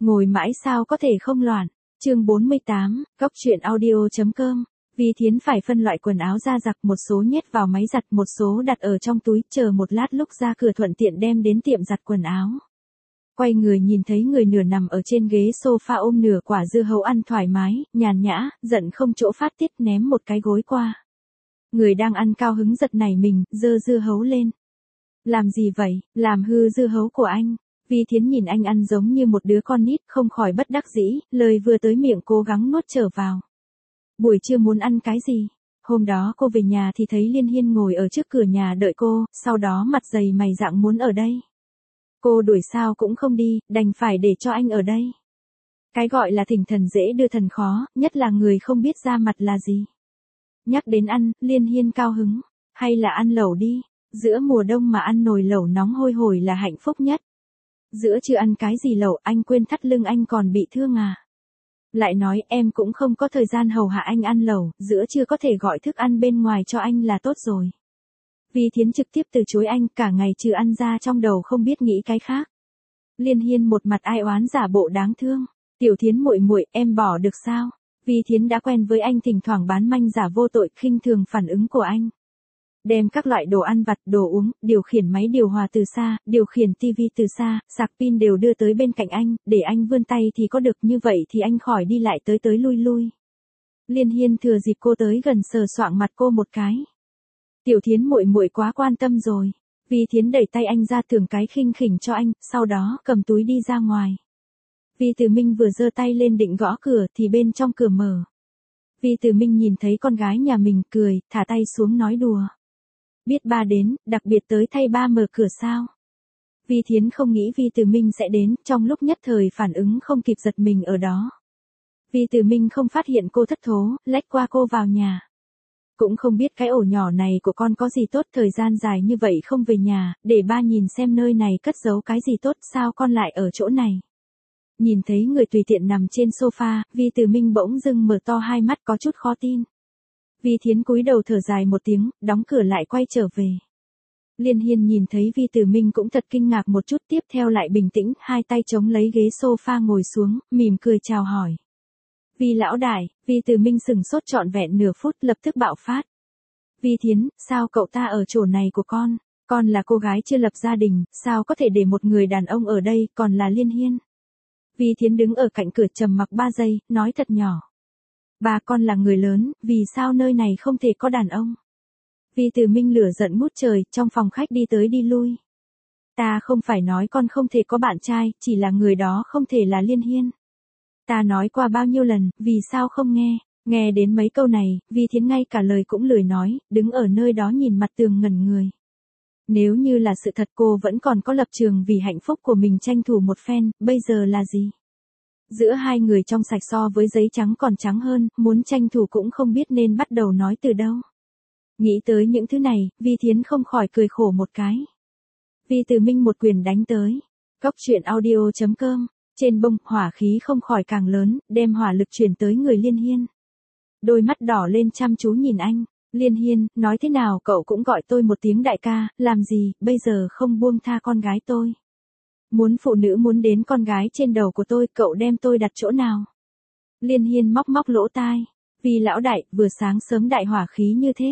Ngồi mãi sao có thể không loạn. Chương 48, góc truyện audio.com. Vi Thiến phải phân loại quần áo ra giặt, một số nhét vào máy giặt, một số đặt ở trong túi, chờ một lát lúc ra cửa thuận tiện đem đến tiệm giặt quần áo. Quay người nhìn thấy người nửa nằm ở trên ghế sofa ôm nửa quả dưa hấu ăn thoải mái, nhàn nhã, giận không chỗ phát tiết, ném một cái gối qua. Người đang ăn cao hứng giật nảy mình, giơ dưa hấu lên. Làm gì vậy, làm hư dưa hấu của anh. Vi Thiến nhìn anh ăn giống như một đứa con nít, không khỏi bất đắc dĩ, lời vừa tới miệng cố gắng nuốt trở vào. Buổi trưa muốn ăn cái gì? Hôm đó cô về nhà thì thấy Liên Hiên ngồi ở trước cửa nhà đợi cô, sau đó mặt dày mày dạn muốn ở đây. Cô đuổi sao cũng không đi, đành phải để cho anh ở đây. Cái gọi là thỉnh thần dễ đưa thần khó, nhất là người không biết ra mặt là gì. Nhắc đến ăn, Liên Hiên cao hứng. Hay là ăn lẩu đi, giữa mùa đông mà ăn nồi lẩu nóng hôi hổi là hạnh phúc nhất. Giữa chưa ăn cái gì lẩu, anh quên thắt lưng anh còn bị thương à? Lại nói em cũng không có thời gian hầu hạ anh ăn lẩu, giữa chưa có thể gọi thức ăn bên ngoài cho anh là tốt rồi. Vi Thiến trực tiếp từ chối anh, cả ngày trừ ăn ra trong đầu không biết nghĩ cái khác. Liên Hiên một mặt ai oán giả bộ đáng thương. Tiểu Thiến muội muội, em bỏ được sao? Vi Thiến đã quen với anh thỉnh thoảng bán manh giả vô tội, khinh thường phản ứng của anh. Đem các loại đồ ăn vặt, đồ uống, điều khiển máy điều hòa từ xa, điều khiển tivi từ xa, sạc pin đều đưa tới bên cạnh anh, để anh vươn tay thì có được, như vậy thì anh khỏi đi lại tới lui lui. Liên Hiên thừa dịp cô tới gần sờ soạng mặt cô một cái. Tiểu Thiến muội muội quá quan tâm rồi. Vi Thiến đẩy tay anh ra thưởng cái khinh khỉnh cho anh, sau đó cầm túi đi ra ngoài. Vi Từ Minh vừa giơ tay lên định gõ cửa thì bên trong cửa mở. Vi Từ Minh nhìn thấy con gái nhà mình cười, thả tay xuống nói đùa. Biết ba đến, đặc biệt tới thay ba mở cửa sao? Vi Thiến không nghĩ Vi Từ Minh sẽ đến, trong lúc nhất thời phản ứng không kịp giật mình ở đó. Vi Từ Minh không phát hiện cô thất thố, lách qua cô vào nhà. Cũng không biết cái ổ nhỏ này của con có gì tốt, thời gian dài như vậy không về nhà, để ba nhìn xem nơi này cất giấu cái gì tốt, sao con lại ở chỗ này. Nhìn thấy người tùy tiện nằm trên sofa, Vi Từ Minh bỗng dưng mở to hai mắt có chút khó tin. Vi Thiến cúi đầu thở dài một tiếng, đóng cửa lại quay trở về. Liên Hiên nhìn thấy Vi Từ Minh cũng thật kinh ngạc một chút, tiếp theo lại bình tĩnh, hai tay chống lấy ghế sofa ngồi xuống, mỉm cười chào hỏi. Vi lão đại. Vi Từ Minh sừng sốt trọn vẹn nửa phút, lập tức bạo phát. Vi Thiến, sao cậu ta ở chỗ này của con là cô gái chưa lập gia đình, sao có thể để một người đàn ông ở đây, còn là Liên Hiên. Vi Thiến đứng ở cạnh cửa trầm mặc 3 giây, nói thật nhỏ. Ba, con là người lớn, vì sao nơi này không thể có đàn ông? Vi Từ Minh lửa giận ngút trời, trong phòng khách đi tới đi lui. Ta không phải nói con không thể có bạn trai, chỉ là người đó không thể là Liên Hiên. Ta nói qua bao nhiêu lần, vì sao không nghe? Nghe đến mấy câu này, Vi Thiến ngay cả lời cũng lười nói, đứng ở nơi đó nhìn mặt tường ngẩn người. Nếu như là sự thật, cô vẫn còn có lập trường vì hạnh phúc của mình tranh thủ một phen, bây giờ là gì? Giữa hai người trong sạch so với giấy trắng còn trắng hơn, muốn tranh thủ cũng không biết nên bắt đầu nói từ đâu. Nghĩ tới những thứ này, Vi Thiến không khỏi cười khổ một cái. Vi Từ Minh một quyền đánh tới. Góc truyện audio.com. Trên bông, hỏa khí không khỏi càng lớn, đem hỏa lực chuyển tới người Liên Hiên. Đôi mắt đỏ lên chăm chú nhìn anh. Liên Hiên, nói thế nào cậu cũng gọi tôi một tiếng đại ca, làm gì, bây giờ không buông tha con gái tôi. Muốn phụ nữ muốn đến con gái trên đầu của tôi, cậu đem tôi đặt chỗ nào? Liên Hiên móc móc lỗ tai. Vì lão đại, vừa sáng sớm đại hỏa khí như thế.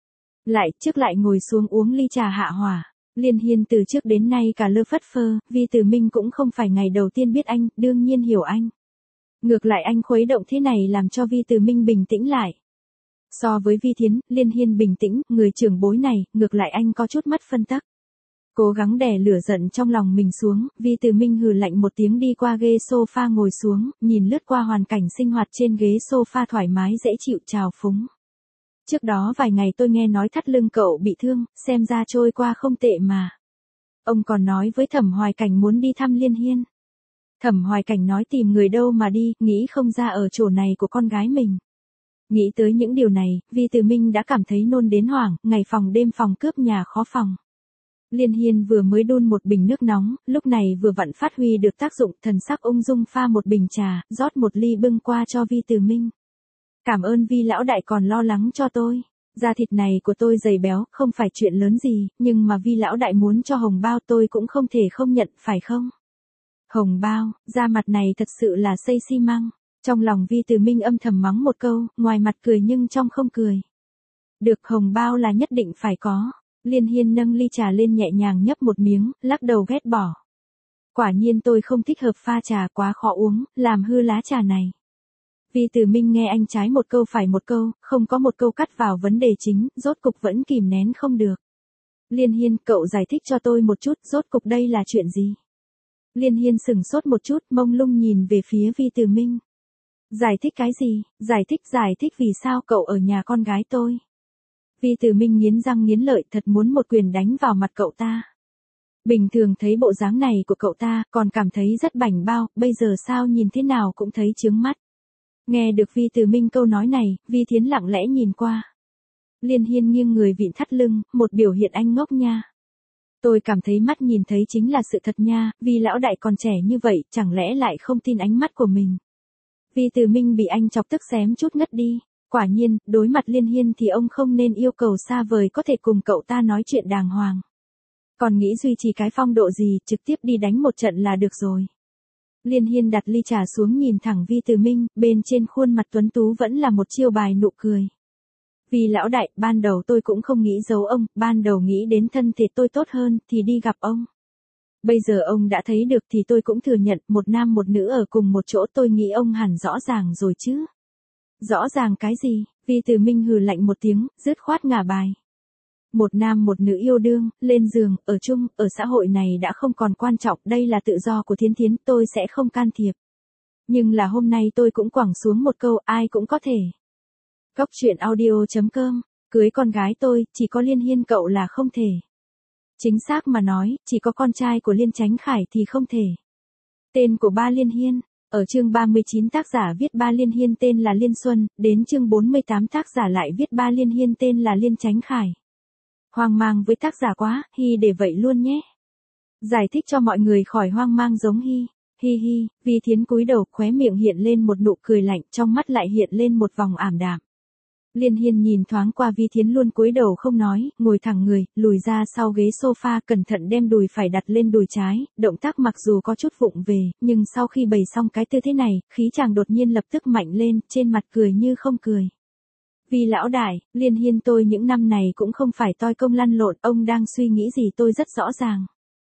Lại ngồi xuống uống ly trà hạ hỏa. Liên Hiên từ trước đến nay cả lơ phất phơ, Vi Từ Minh cũng không phải ngày đầu tiên biết anh, đương nhiên hiểu anh. Ngược lại anh khuấy động thế này làm cho Vi Từ Minh bình tĩnh lại. So với Vi Thiến, Liên Hiên bình tĩnh, người trưởng bối này, ngược lại anh có chút mất phân tắc. Cố gắng đè lửa giận trong lòng mình xuống, Vi Từ Minh hừ lạnh một tiếng đi qua ghế sofa ngồi xuống, nhìn lướt qua hoàn cảnh sinh hoạt trên ghế sofa thoải mái dễ chịu trào phúng. Trước đó vài ngày tôi nghe nói thắt lưng cậu bị thương, xem ra trôi qua không tệ mà. Ông còn nói với Thẩm Hoài Cảnh muốn đi thăm Liên Hiên. Thẩm Hoài Cảnh nói tìm người đâu mà đi, nghĩ không ra ở chỗ này của con gái mình. Nghĩ tới những điều này, Vi Từ Minh đã cảm thấy nôn đến hoảng, ngày phòng đêm phòng cướp nhà khó phòng. Liên Hiên vừa mới đun một bình nước nóng, lúc này vừa vặn phát huy được tác dụng, thần sắc ung dung pha một bình trà, rót một ly bưng qua cho Vi Từ Minh. Cảm ơn Vi lão đại còn lo lắng cho tôi. Da thịt này của tôi dày béo, không phải chuyện lớn gì, nhưng mà Vi lão đại muốn cho hồng bao tôi cũng không thể không nhận, phải không? Hồng bao, da mặt này thật sự là xây xi măng. Trong lòng Vi Từ Minh âm thầm mắng một câu, ngoài mặt cười nhưng trong không cười. Được, hồng bao là nhất định phải có. Liên Hiên nâng ly trà lên nhẹ nhàng nhấp một miếng, lắc đầu ghét bỏ. Quả nhiên tôi không thích hợp pha trà, quá khó uống, làm hư lá trà này. Vi Từ Minh nghe anh trái một câu phải một câu, không có một câu cắt vào vấn đề chính, rốt cục vẫn kìm nén không được. Liên Hiên, cậu giải thích cho tôi một chút, rốt cục đây là chuyện gì? Liên Hiên sừng sốt một chút, mông lung nhìn về phía Vi Từ Minh. Giải thích cái gì? Giải thích vì sao cậu ở nhà con gái tôi. Vi Từ Minh nghiến răng nghiến lợi, thật muốn một quyền đánh vào mặt cậu ta. Bình thường thấy bộ dáng này của cậu ta, còn cảm thấy rất bảnh bao, bây giờ sao nhìn thế nào cũng thấy chướng mắt. Nghe được Vi Từ Minh câu nói này, Vi Thiến lặng lẽ nhìn qua. Liên Hiên nghiêng người vịn thắt lưng, một biểu hiện anh ngốc nha. Tôi cảm thấy mắt nhìn thấy chính là sự thật nha, vì lão đại còn trẻ như vậy, chẳng lẽ lại không tin ánh mắt của mình. Vi Từ Minh bị anh chọc tức xém chút ngất đi. Quả nhiên, đối mặt Liên Hiên thì ông không nên yêu cầu xa vời có thể cùng cậu ta nói chuyện đàng hoàng. Còn nghĩ duy trì cái phong độ gì, trực tiếp đi đánh một trận là được rồi. Liên Hiên đặt ly trà xuống nhìn thẳng Vi Từ Minh, bên trên khuôn mặt tuấn tú vẫn là một chiêu bài nụ cười. Vì lão đại, ban đầu tôi cũng không nghĩ giấu ông, ban đầu nghĩ đến thân thể tôi tốt hơn, thì đi gặp ông. Bây giờ ông đã thấy được thì tôi cũng thừa nhận, một nam một nữ ở cùng một chỗ, tôi nghĩ ông hẳn rõ ràng rồi chứ. Rõ ràng cái gì? Vi Từ Minh hừ lạnh một tiếng, dứt khoát ngả bài. Một nam một nữ yêu đương, lên giường, ở chung, ở xã hội này đã không còn quan trọng, đây là tự do của Thiến Thiến, tôi sẽ không can thiệp. Nhưng là hôm nay tôi cũng quẳng xuống một câu, ai cũng có thể. Cóc truyện audio.com, cưới con gái tôi, chỉ có Liên Hiên cậu là không thể. Chính xác mà nói, chỉ có con trai của Liên Chánh Khải thì không thể. Tên của ba Liên Hiên. Ở chương 39 tác giả viết ba Liên Hiên tên là Liên Xuân, đến chương 48 tác giả lại viết ba Liên Hiên tên là Liên Chánh Khải. Hoang mang với tác giả quá, hi để vậy luôn nhé. Giải thích cho mọi người khỏi hoang mang giống hi. Hi hi, Vi Thiến cúi đầu, khóe miệng hiện lên một nụ cười lạnh, trong mắt lại hiện lên một vòng ảm đạm. Liên Hiên nhìn thoáng qua Vi Thiến luôn cúi đầu không nói, ngồi thẳng người, lùi ra sau ghế sofa, cẩn thận đem đùi phải đặt lên đùi trái, động tác mặc dù có chút vụng về, nhưng sau khi bày xong cái tư thế này, khí chàng đột nhiên lập tức mạnh lên, trên mặt cười như không cười. Vì lão đại, Liên Hiên tôi những năm này cũng không phải toi công lăn lộn, ông đang suy nghĩ gì tôi rất rõ ràng.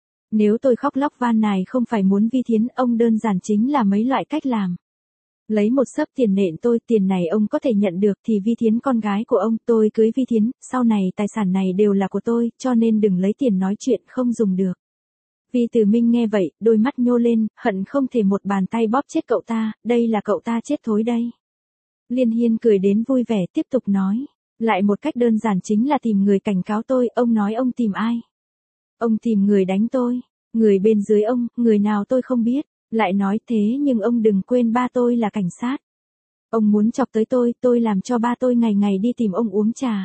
Nếu tôi khóc lóc van nài không phải muốn Vi Thiến, ông đơn giản chính là mấy loại cách làm. Lấy một xấp tiền nện tôi, tiền này ông có thể nhận được thì Vi Thiến con gái của ông, tôi cưới Vi Thiến, sau này tài sản này đều là của tôi, cho nên đừng lấy tiền nói chuyện không dùng được. Vi Từ Minh nghe vậy, đôi mắt nhô lên, hận không thể một bàn tay bóp chết cậu ta, đây là cậu ta chết thối đây. Liên Hiên cười đến vui vẻ tiếp tục nói, lại một cách đơn giản chính là tìm người cảnh cáo tôi, ông nói ông tìm ai? Ông tìm người đánh tôi, người bên dưới ông, người nào tôi không biết. Lại nói thế nhưng ông đừng quên ba tôi là cảnh sát. Ông muốn chọc tới tôi làm cho ba tôi ngày ngày đi tìm ông uống trà.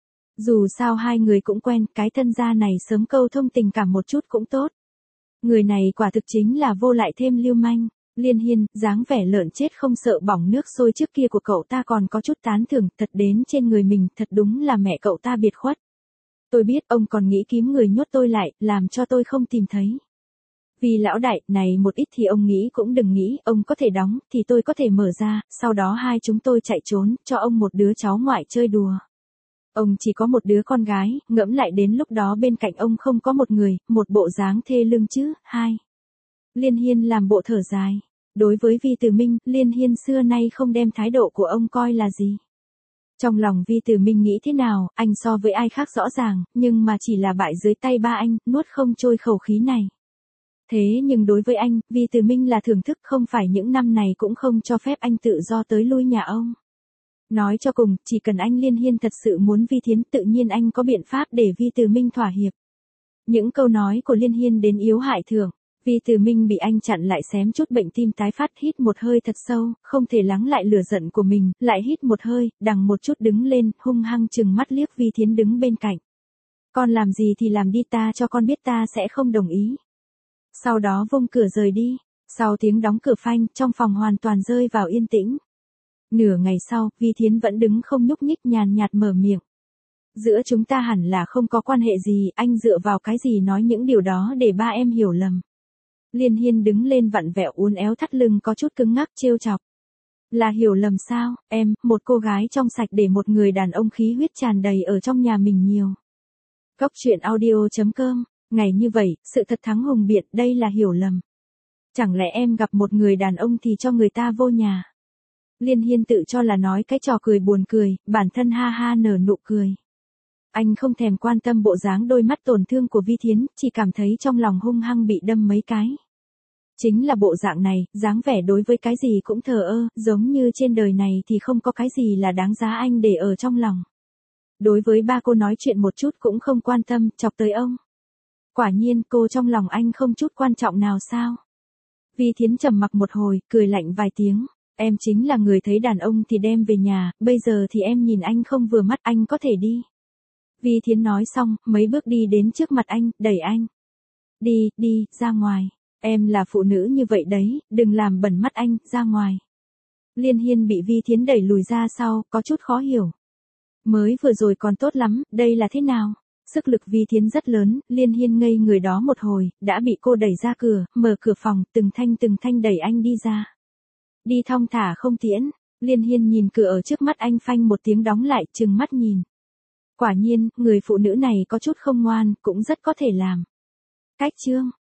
Dù sao hai người cũng quen, cái thân gia này sớm câu thông tình cảm một chút cũng tốt. Người này quả thực chính là vô lại thêm lưu manh. Liên Hiên, dáng vẻ lợn chết không sợ bỏng nước sôi trước kia của cậu ta còn có chút tán thưởng, thật đến trên người mình, thật đúng là mẹ cậu ta biệt khuất. Tôi biết ông còn nghĩ kiếm người nhốt tôi lại, làm cho tôi không tìm thấy. Vì lão đại, này một ít thì ông nghĩ cũng đừng nghĩ, ông có thể đóng, thì tôi có thể mở ra, sau đó hai chúng tôi chạy trốn, cho ông một đứa cháu ngoại chơi đùa. Ông chỉ có một đứa con gái, ngẫm lại đến lúc đó bên cạnh ông không có một người, một bộ dáng thê lương chứ, hai. Liên Hiên làm bộ thở dài. Đối với Vi Từ Minh, Liên Hiên xưa nay không đem thái độ của ông coi là gì. Trong lòng Vi Từ Minh nghĩ thế nào, anh so với ai khác rõ ràng, nhưng mà chỉ là bại dưới tay ba anh, nuốt không trôi khẩu khí này. Thế nhưng đối với anh, Vi Từ Minh là thưởng thức, không phải những năm này cũng không cho phép anh tự do tới lui nhà ông. Nói cho cùng, chỉ cần anh Liên Hiên thật sự muốn Vi Thiến, tự nhiên anh có biện pháp để Vi Từ Minh thỏa hiệp. Những câu nói của Liên Hiên đến yếu hại thường. Vi Từ Minh bị anh chặn lại xém chút bệnh tim tái phát, hít một hơi thật sâu, không thể lắng lại lửa giận của mình, lại hít một hơi, đằng một chút đứng lên, hung hăng chừng mắt liếc Vi Thiến đứng bên cạnh. Con làm gì thì làm đi, ta cho con biết ta sẽ không đồng ý. Sau đó vung cửa rời đi, sau tiếng đóng cửa phanh, trong phòng hoàn toàn rơi vào yên tĩnh. Nửa ngày sau, Vi Thiến vẫn đứng không nhúc nhích, nhàn nhạt mở miệng. Giữa chúng ta hẳn là không có quan hệ gì, anh dựa vào cái gì nói những điều đó để ba em hiểu lầm. Liên Hiên đứng lên vặn vẹo uốn éo thắt lưng có chút cứng ngắc trêu chọc. Là hiểu lầm sao, em, một cô gái trong sạch để một người đàn ông khí huyết tràn đầy ở trong nhà mình nhiều. Góc truyện audio.com, ngày như vậy, sự thật thắng hùng biện, đây là hiểu lầm. Chẳng lẽ em gặp một người đàn ông thì cho người ta vô nhà? Liên Hiên tự cho là nói cái trò cười buồn cười, bản thân ha ha nở nụ cười. Anh không thèm quan tâm bộ dáng đôi mắt tổn thương của Vi Thiến, chỉ cảm thấy trong lòng hung hăng bị đâm mấy cái. Chính là bộ dạng này, dáng vẻ đối với cái gì cũng thờ ơ, giống như trên đời này thì không có cái gì là đáng giá anh để ở trong lòng. Đối với ba cô nói chuyện một chút cũng không quan tâm, chọc tới ông. Quả nhiên cô trong lòng anh không chút quan trọng nào sao? Vi Thiến trầm mặc một hồi, cười lạnh vài tiếng. Em chính là người thấy đàn ông thì đem về nhà, bây giờ thì em nhìn anh không vừa mắt, anh có thể đi. Vi Thiến nói xong, mấy bước đi đến trước mặt anh, đẩy anh. Đi, ra ngoài. Em là phụ nữ như vậy đấy, đừng làm bẩn mắt anh, ra ngoài. Liên Hiên bị Vi Thiến đẩy lùi ra sau, có chút khó hiểu. Mới vừa rồi còn tốt lắm, đây là thế nào? Sức lực Vi Thiến rất lớn, Liên Hiên ngây người đó một hồi, đã bị cô đẩy ra cửa, mở cửa phòng, từng thanh đẩy anh đi ra. Đi thong thả không tiễn, Liên Hiên nhìn cửa ở trước mắt anh phanh một tiếng đóng lại, trừng mắt nhìn. Quả nhiên, người phụ nữ này có chút không ngoan, cũng rất có thể làm. Cách chương.